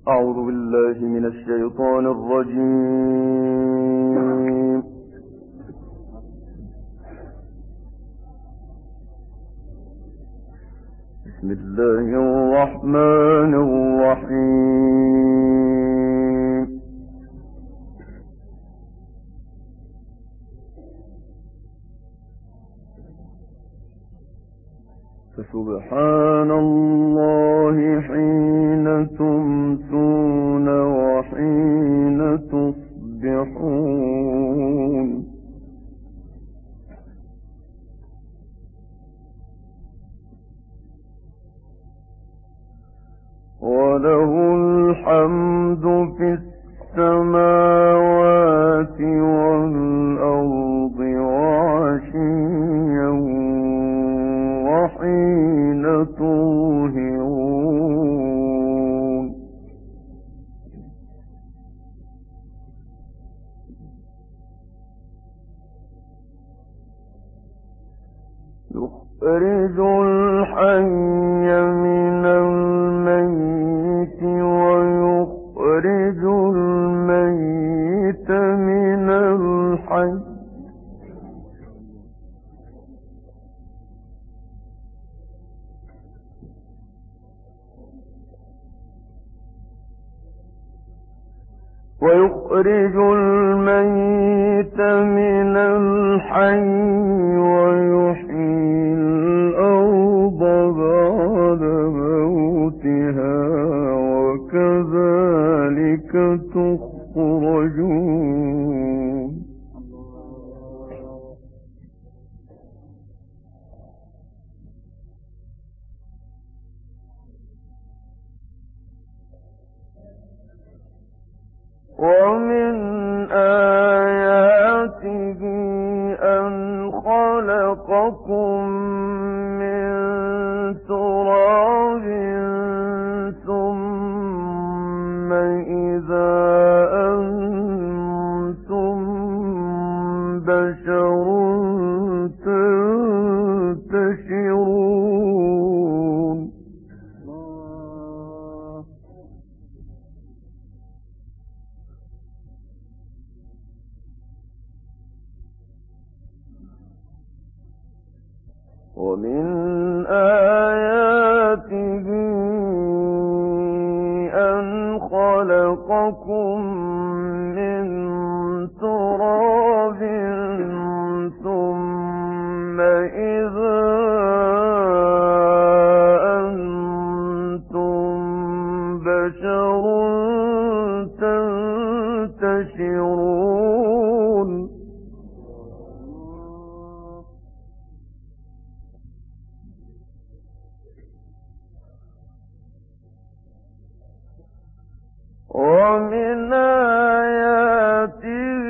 أعوذ بالله من الشيطان الرجيم. بسم الله الرحمن الرحيم. فسبحان الله حين تمسون وحين تصبحون. وله الحمد في السماوات والأرض وعشيا وحين تظهرون. يخرج الحي من الميت ويخرج الميت من الحي. ويخرج الميت من الحي ويحيي الأرض بعد موتها وكذلك تخرجون. ومن آياته أن خلقكم من تراب ثم إذا أنتم بشر تنتشرون. ومن آياته أن خلقكم من تراب ثم إذا أنتم بشر تنتشرون. ومن آياته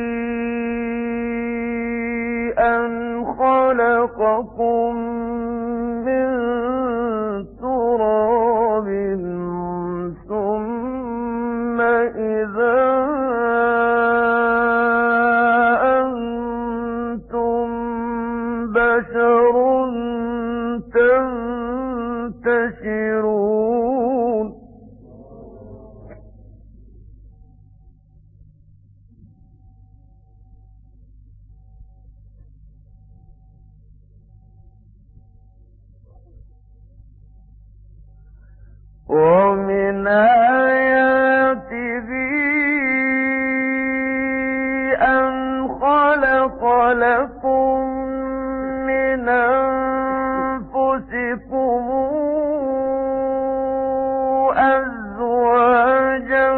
أن خلقكم من تراب ثم إذا أنتم بشر تنتشرون. ومن آياته أن خلق لكم من أنفسكم أزواجا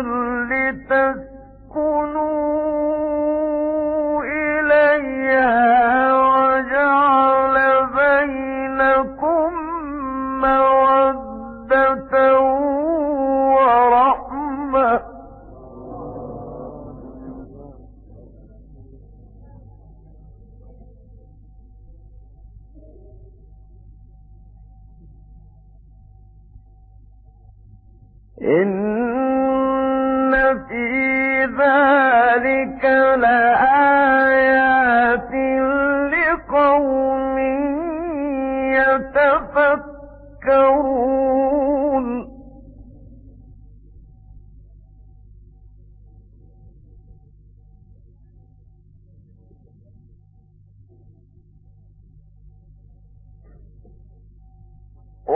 لتسكنوا إليها وجعل بينكم مودة ورحمة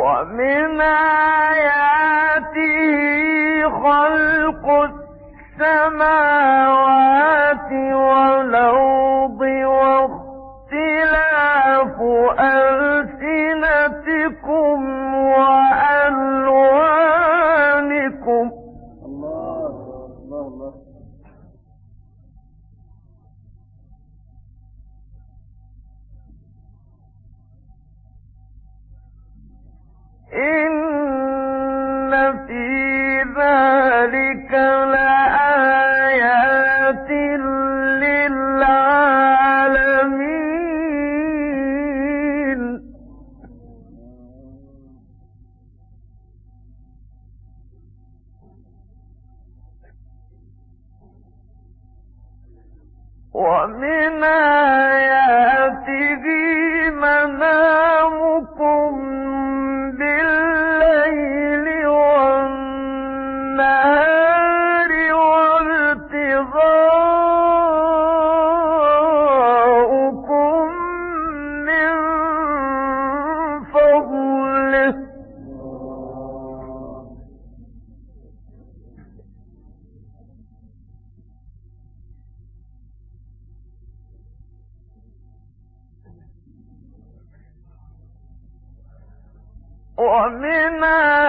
ومن آياته خلق السماوات والأرض واختلاف ألسنتكم وألوانكم. الله الله الله. إن في ذلك لآيات للعالمين. ومن آياته منامكم بالليل والنهار وابتغاؤكم من فضله. ومن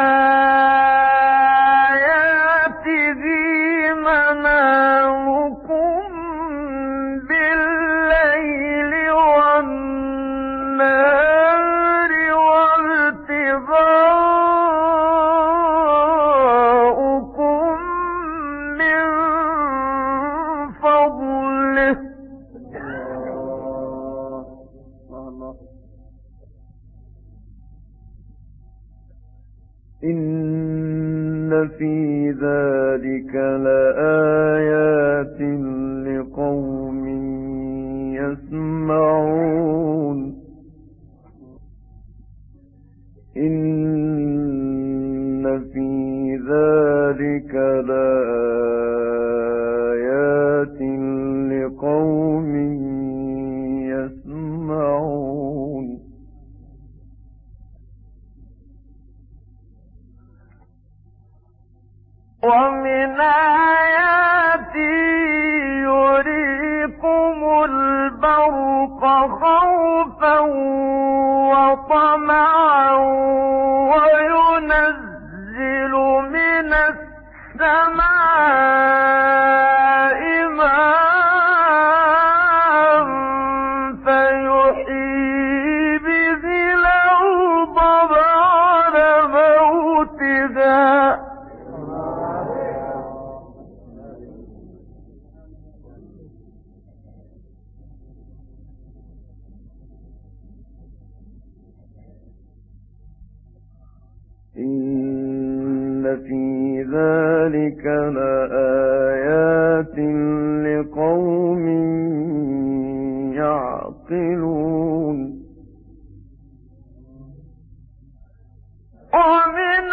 آياته منامكم بالليل والنهار وابتغاؤكم من فضله. إن في ذلك لآيات لقوم يسمعون. إن في ذلك لآيات لقوم يسمعون. ومن آياته يريكم البرق خوفا وطمعا وينزل من السماء ماء فيحيي به الأرض بعد موتها. إن في ذلك لآيات لقوم يعقلون. ومن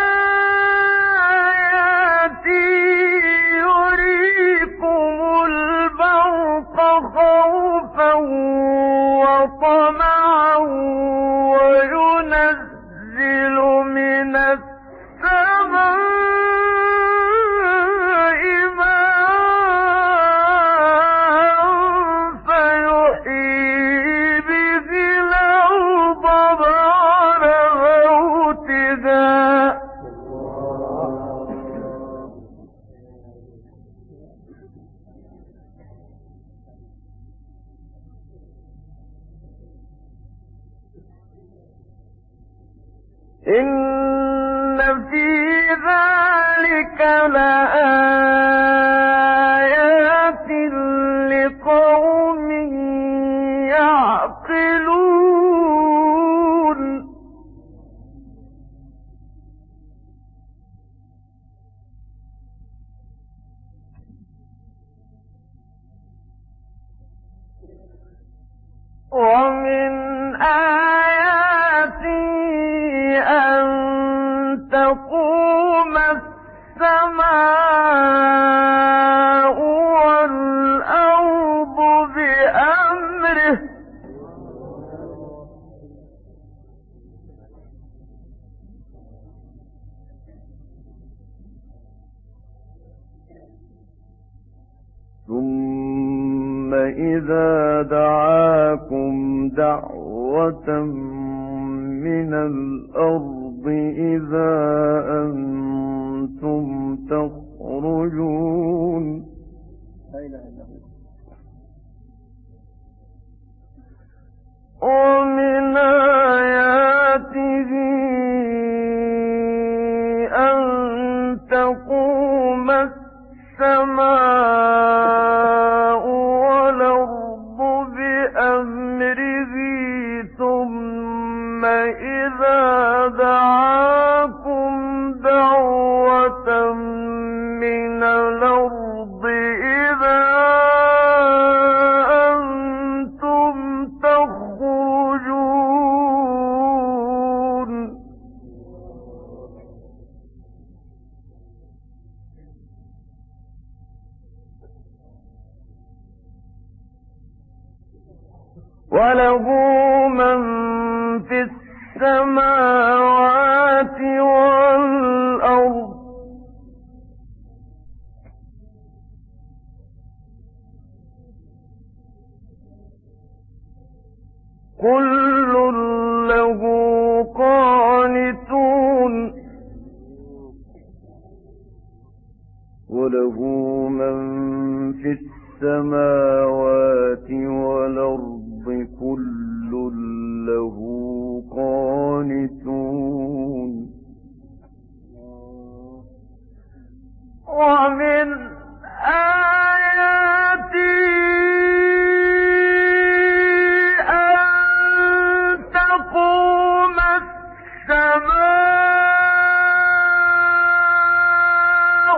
آياته يريكم البرق خوفا وطمعا وينزل من السماء ماء فيحيي به الأرض بعد موتها. إن في ذلك لآيات لقوم يعقلون. ومن آياته أن تقوم السماء والأرض بأمره إذا دعاكم دعوة من الأرض إذا أنتم تخرجون ومن آياته أن تقوم السماء والأرض بأمره ثم إذا دعاكم دعوة من الأرض إذا أنتم تخرجون وله من في السماوات والأرض كل له قانتون وله من في السماوات والأرض كل له قانتون ومن آياته أن تقوم السماء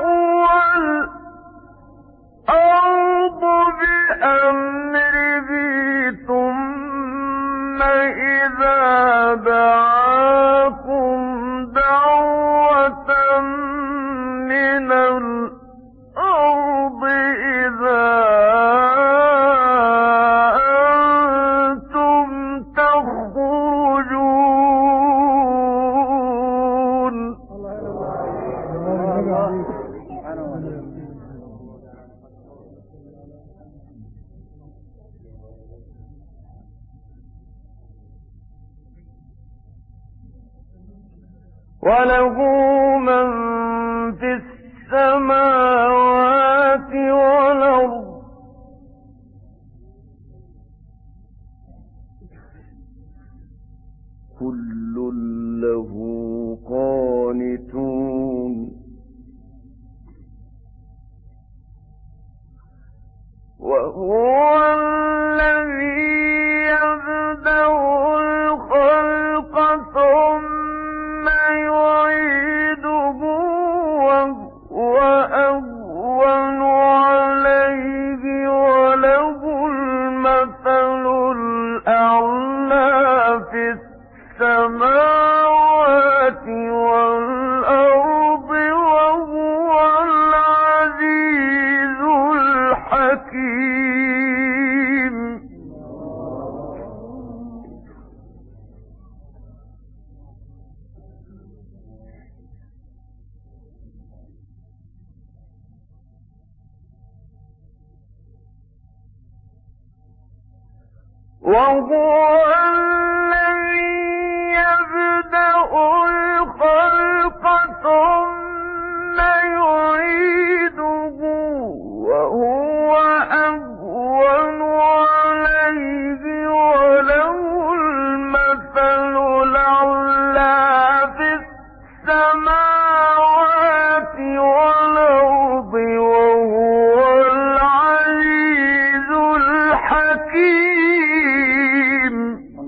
والأرض بأمره ثم إذا دعاكم دعوة من الأرض إذا أنتم تخرجون وله من في السماوات والأرض كل له قانتون وهو الذي يبدأ الخلق ثم يعيده وهو أهون عليه وله المثل الأعلى في السماوات والأرض وهو العزيز الحكيم وهو الذي يبدأ الخلق ثم يعيده وهو أهون عليه وله المثل الأعلى في السماوات والأرض وهو العزيز الحكيم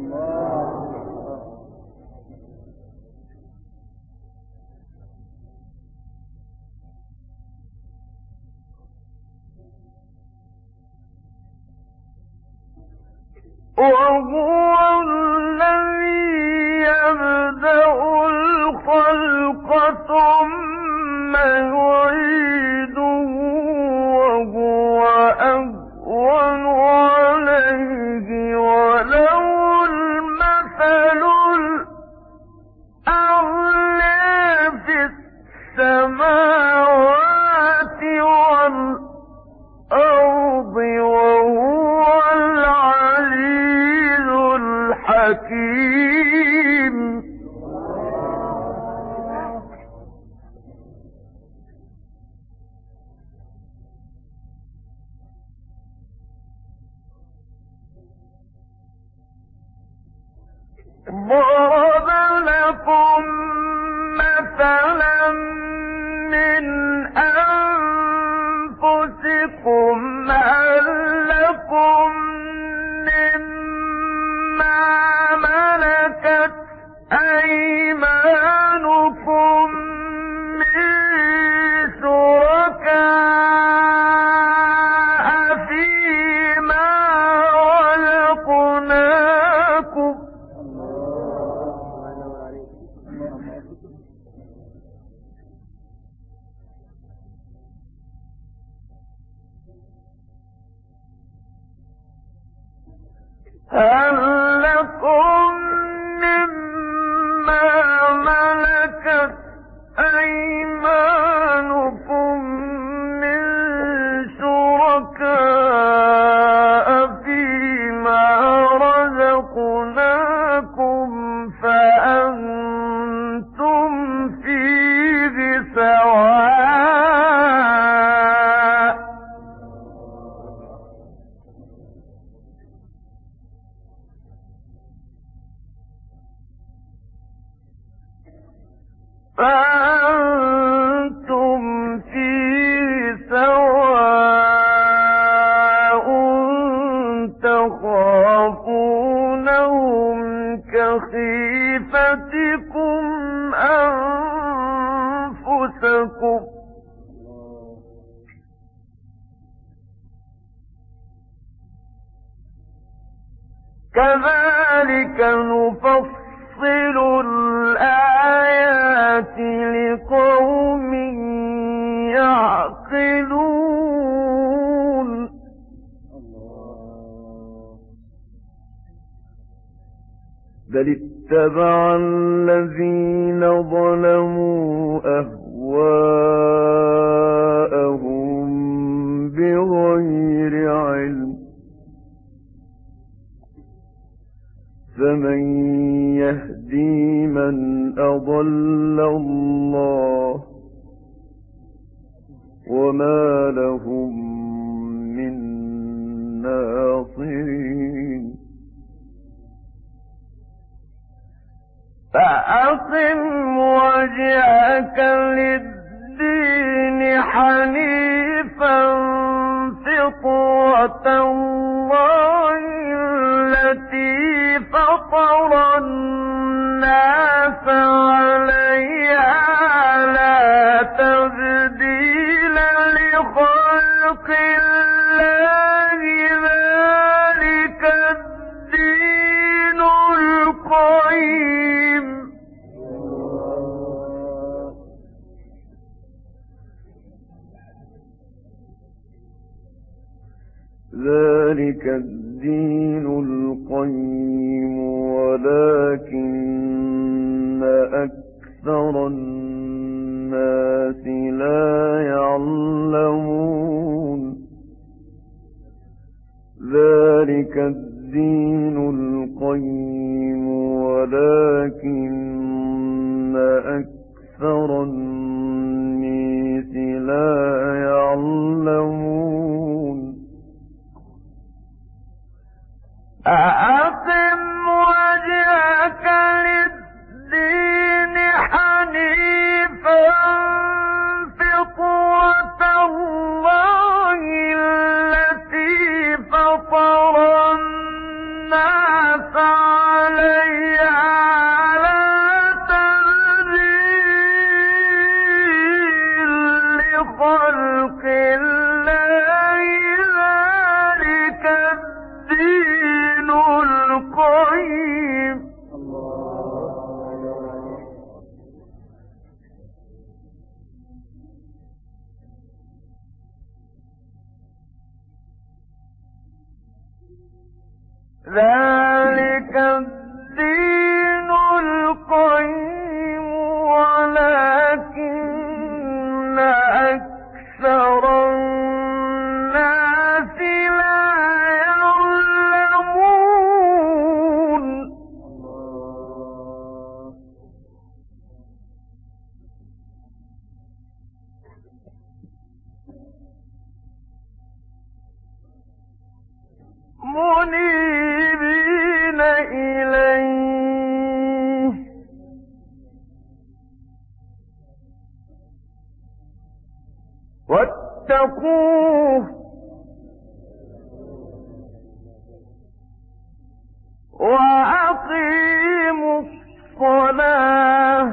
وهو الذي يبدأ الخلق ثم يعيده وهو أهون عليه وله المثل الأعلى في السماوات والأرض وهو هل لكم مما ملكت أيمانكم من شركاء فيما رزقناكم فأنتم فيه سواء تخافونهم كخيفتكم أنفسكم كذلك نفصل الآيات لقوم يعقلون بل اتبع الذين ظلموا أهواءهم بغير علم فمن يهدي من أضل الله وما لهم من ناصرين فأقم وجهك للدين حنيفا فطرة الله التي فطر الناس عليها لا تبديل لخلق الله ذلك الدين القيم ذلك الدين القيم ولكن أكثر الناس لا يعلمون ذلك الدين القيم ولكن أكثر الناس لا يعلمون أقم وجهك للدين حنيفا فطرة الله التي فطر الناس عليها لا تبديل لخلق الله ذلك الدين القيم ذلك الدين القيم ولكن أكثر الناس لا يعلمون منيبين إليه واتقوه وأقيموا الصلاة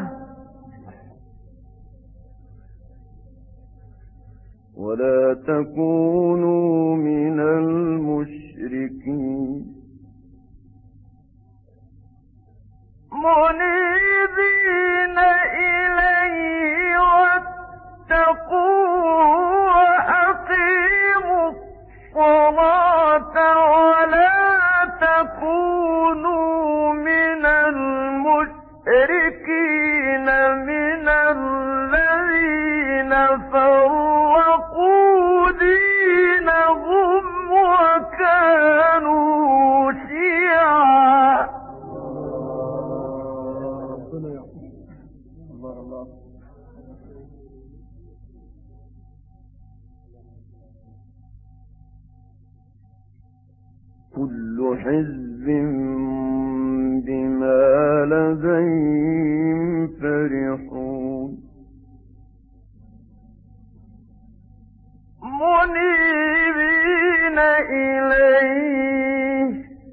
ولا تكونوا من المشركين منيبين إليه واتقوه وأقيموا الصلاة ولا تكونوا فَرَّقُوا دِينَهُمْ وَكَانُوا شِيَعًا كُلُّ حِزْبٍ بِمَا لَدَيْهِمْ فَرِحُونَ مُنِيبِينَ إِلَيْهِ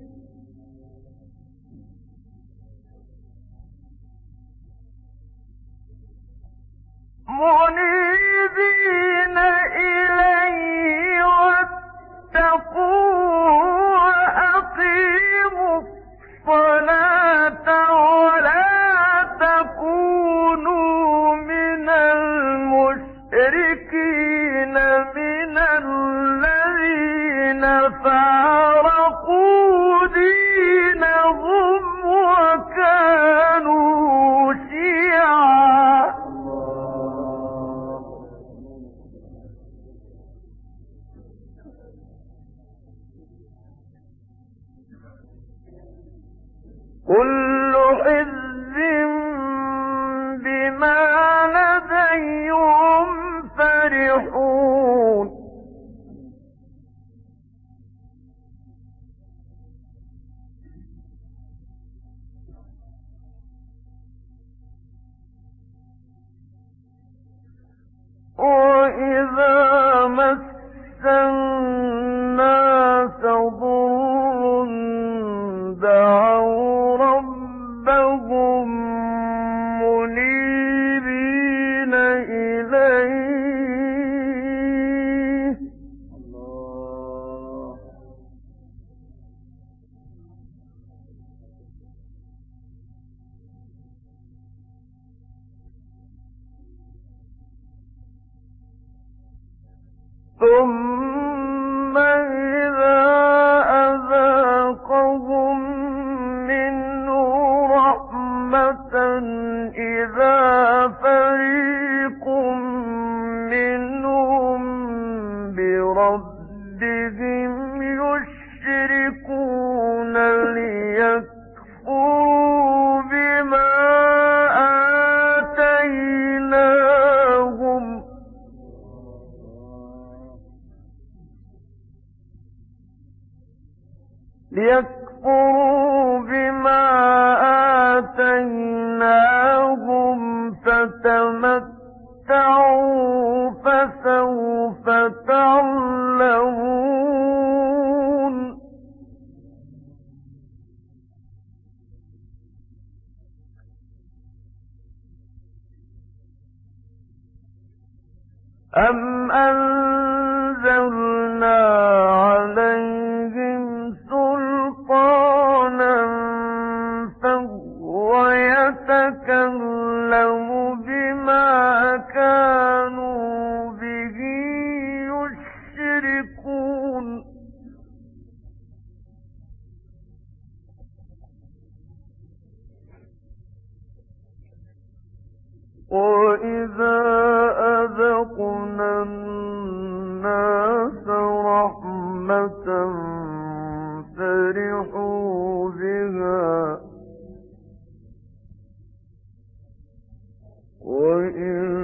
واتقوه وأقيموا الصلاة ولا تكونوا من المشركين من الذين فارقوا دينهم وكانوا شيعا كل حزب بما لديهم فرحون وإذا مس الناس ضر دعوا ربهم منيبين إليه ثم إذا أذاقهم منه رحمة إذا فريق منهم بربهم يشركون ليكفروا بما آتيناهم فتمتعوا فسوف تعلمون أم أنزلنا عليهم سلطانا فهو يتكلم بما كانوا به يشركون وإذا أذقنا الناس رحمة فرحوا بها وإن